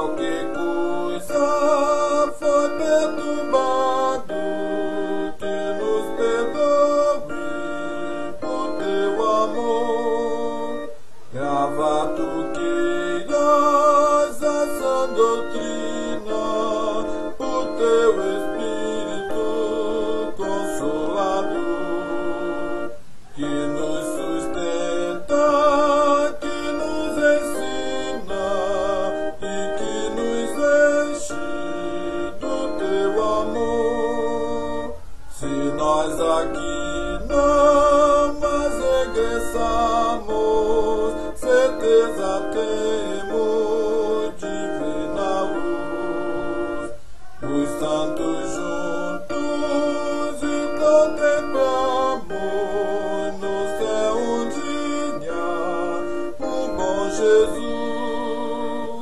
qualquer coisa foi perturbado, que nos perdoe por teu amor. Grava tu queiras a sã doutrina, por teu Espírito Consolador, que nos sustenta, que nos ensina e que nos enche do teu amor. Se nós aqui não mas regressamos, certeza temos de ver na luz os santos